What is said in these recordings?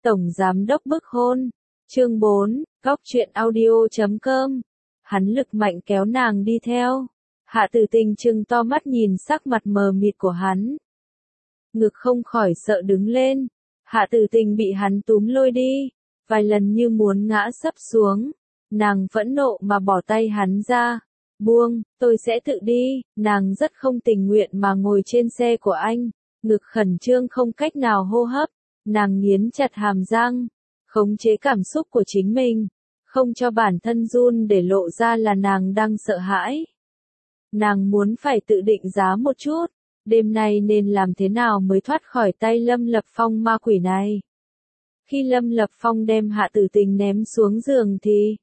Tổng Giám đốc bức hôn. Chương 4, Góc truyện audio.com. Hắn lực mạnh kéo nàng đi theo. Hạ Tử Tình trừng to mắt nhìn sắc mặt mờ mịt của hắn. Ngực không khỏi sợ đứng lên. Hạ Tử Tình bị hắn túm lôi đi. Vài lần như muốn ngã sấp xuống. Nàng phẫn nộ mà bỏ tay hắn ra. Buông, tôi sẽ tự đi. Nàng rất không tình nguyện mà ngồi trên xe của anh. Ngực khẩn trương không cách nào hô hấp. Nàng nghiến chặt hàm răng. Khống chế cảm xúc của chính mình. Không cho bản thân run để lộ ra là nàng đang sợ hãi. Nàng muốn phải tự định giá một chút. Đêm nay nên làm thế nào mới thoát khỏi tay Lâm Lập Phong ma quỷ này. Khi Lâm Lập Phong đem Hạ Tử Tình ném xuống giường thì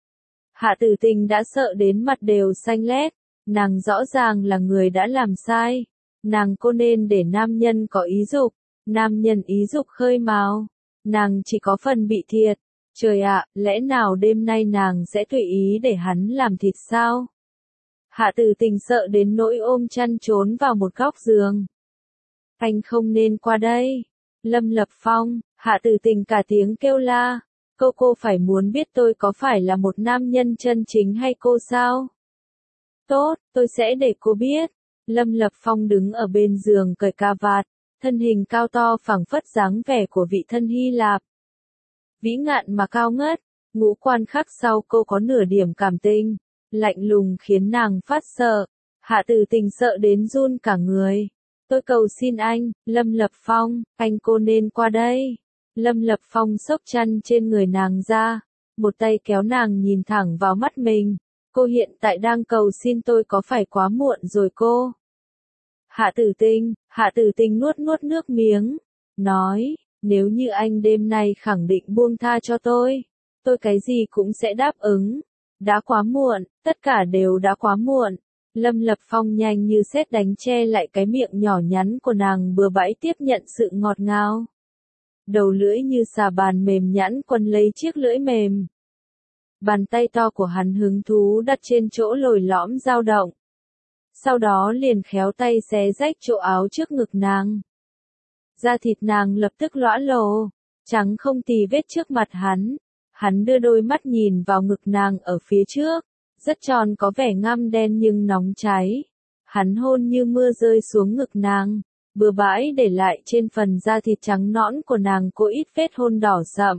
Hạ Tử Tình đã sợ đến mặt đều xanh lét. Nàng rõ ràng là người đã làm sai. Nàng cô nên để nam nhân có ý dục. Nam nhân ý dục khơi mào. Nàng chỉ có phần bị thiệt. Trời ạ, lẽ nào đêm nay nàng sẽ tùy ý để hắn làm thịt sao? Hạ Tử Tình sợ đến nỗi ôm chăn trốn vào một góc giường. Anh không nên qua đây. Lâm Lập Phong, Hạ Tử Tình cả tiếng kêu la. Cô phải muốn biết tôi có phải là một nam nhân chân chính hay cô sao? Tốt, tôi sẽ để cô biết. Lâm Lập Phong đứng ở bên giường cởi cà vạt, thân hình cao to phảng phất dáng vẻ của vị thân Hy Lạp. Vĩ ngạn mà cao ngất, ngũ quan khắc sau cô có nửa điểm cảm tình, lạnh lùng khiến nàng phát sợ. Hạ Tử Tình sợ đến run cả người. Tôi cầu xin anh, Lâm Lập Phong, anh cô nên qua đây. Lâm Lập Phong xốc chăn trên người nàng ra, một tay kéo nàng nhìn thẳng vào mắt mình. Cô hiện tại đang cầu xin tôi có phải quá muộn rồi cô? Hạ Tử Tình nuốt nước miếng, nói, nếu như anh đêm nay khẳng định buông tha cho tôi cái gì cũng sẽ đáp ứng. Đã quá muộn, tất cả đều đã quá muộn. Lâm Lập Phong nhanh như sét đánh che lại cái miệng nhỏ nhắn của nàng bừa bãi tiếp nhận sự ngọt ngào. Đầu lưỡi như xà bàn mềm nhẵn quấn lấy chiếc lưỡi mềm. Bàn tay to của hắn hứng thú đặt trên chỗ lồi lõm dao động. Sau đó liền khéo tay xé rách chỗ áo trước ngực nàng. Da thịt nàng lập tức lõa lồ, trắng không tì vết trước mặt hắn. Hắn đưa đôi mắt nhìn vào ngực nàng ở phía trước, rất tròn có vẻ ngăm đen nhưng nóng cháy. Hắn hôn như mưa rơi xuống ngực nàng, bừa bãi để lại trên phần da thịt trắng nõn của nàng có ít vết hôn đỏ sậm.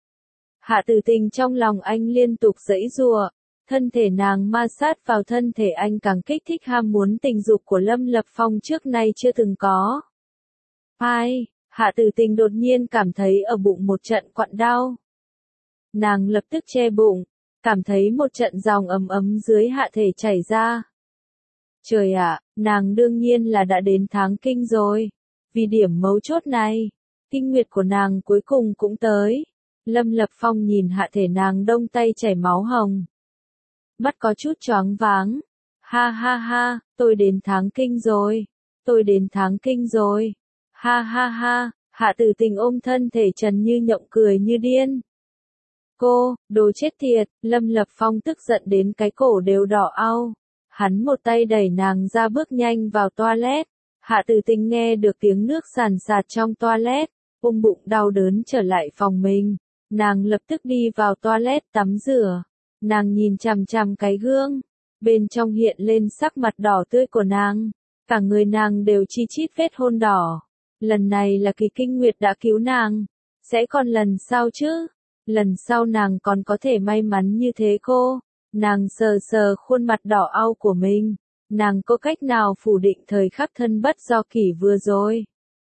Hạ Tử Tình trong lòng anh liên tục giãy giụa, thân thể nàng ma sát vào thân thể anh càng kích thích ham muốn tình dục của Lâm Lập Phong trước nay chưa từng có. Ai, Hạ Tử Tình đột nhiên cảm thấy ở bụng một trận quặn đau. Nàng lập tức che bụng, cảm thấy một trận dòng ấm ấm dưới hạ thể chảy ra. Trời ạ, nàng đương nhiên là đã đến tháng kinh rồi. Vì điểm mấu chốt này, kinh nguyệt của nàng cuối cùng cũng tới. Lâm Lập Phong nhìn hạ thể nàng đông tay chảy máu hồng. Mắt có chút choáng váng. Ha ha ha, tôi đến tháng kinh rồi. Tôi đến tháng kinh rồi. Ha ha ha, Hạ Tử Tình ôm thân thể trần như nhộng cười như điên. Cô, đồ chết tiệt, Lâm Lập Phong tức giận đến cái cổ đều đỏ au. Hắn một tay đẩy nàng ra bước nhanh vào toilet. Hạ Tử Tình nghe được tiếng nước sàn sạt trong toilet, ôm bụng đau đớn trở lại phòng mình. Nàng lập tức đi vào toilet tắm rửa. Nàng nhìn chằm chằm cái gương. Bên trong hiện lên sắc mặt đỏ tươi của nàng. Cả người nàng đều chi chít vết hôn đỏ. Lần này là kỳ kinh nguyệt đã cứu nàng. Sẽ còn lần sau chứ? Lần sau nàng còn có thể may mắn như thế cô. Nàng sờ sờ khuôn mặt đỏ au của mình. Nàng có cách nào phủ định thời khắc thân bất do kỷ vừa rồi?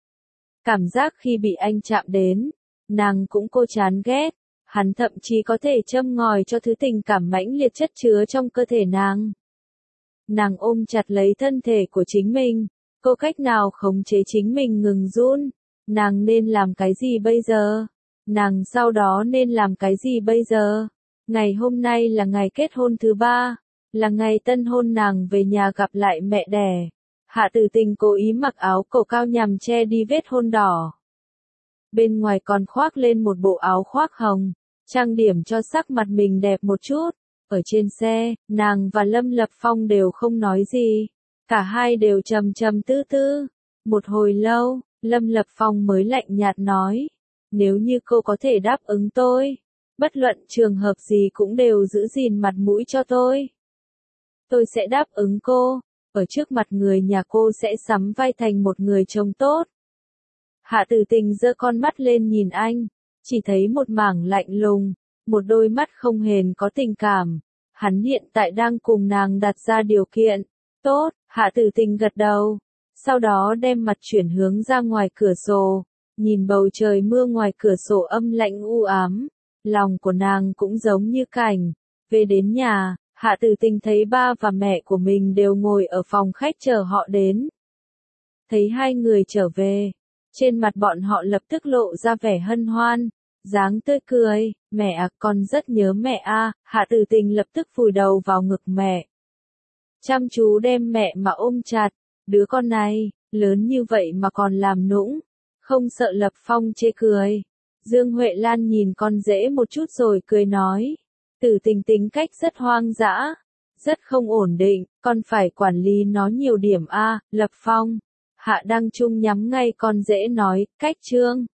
Cảm giác khi bị anh chạm đến, nàng cũng cô chán ghét. Hắn thậm chí có thể châm ngòi cho thứ tình cảm mãnh liệt chất chứa trong cơ thể nàng. Nàng ôm chặt lấy thân thể của chính mình. Cô cách nào khống chế chính mình ngừng run? Nàng nên làm cái gì bây giờ? Nàng sau đó nên làm cái gì bây giờ? Ngày hôm nay là ngày kết hôn thứ 3, là ngày tân hôn nàng về nhà gặp lại mẹ đẻ. Hạ Tử Tình cố ý mặc áo cổ cao nhằm che đi vết hôn đỏ. Bên ngoài còn khoác lên một bộ áo khoác hồng, trang điểm cho sắc mặt mình đẹp một chút. Ở trên xe, nàng và Lâm Lập Phong đều không nói gì. Cả hai đều trầm trầm tư tư. Một hồi lâu, Lâm Lập Phong mới lạnh nhạt nói. nếu như cô có thể đáp ứng tôi, bất luận trường hợp gì cũng đều giữ gìn mặt mũi cho tôi sẽ đáp ứng cô, ở trước mặt người nhà cô sẽ sắm vai thành một người chồng tốt. Hạ Tử Tình giơ con mắt lên nhìn anh, chỉ thấy một mảng lạnh lùng, một đôi mắt không hề có tình cảm. Hắn hiện tại đang cùng nàng đặt ra điều kiện. Tốt, Hạ Tử Tình gật đầu, sau đó đem mặt chuyển hướng ra ngoài cửa sổ, nhìn bầu trời mưa ngoài cửa sổ âm lạnh u ám, lòng của nàng cũng giống như cảnh. Về đến nhà, Hạ Tử Tình thấy ba và mẹ của mình đều ngồi ở phòng khách chờ họ đến. Thấy hai người trở về, trên mặt bọn họ lập tức lộ ra vẻ hân hoan, dáng tươi cười. Mẹ à, con rất nhớ mẹ a. Hạ Tử Tình lập tức vùi đầu vào ngực mẹ, chăm chú đem mẹ mà ôm chặt. Đứa con này, lớn như vậy mà còn làm nũng, không sợ Lập Phong chê cười. Dương Huệ Lan nhìn con rể một chút rồi cười nói, Tử Tình tính cách rất hoang dã, rất không ổn định, con phải quản lý nó nhiều điểm a. Lập Phong, Hạ Đăng Trung nhắm ngay con rể nói, cách trương.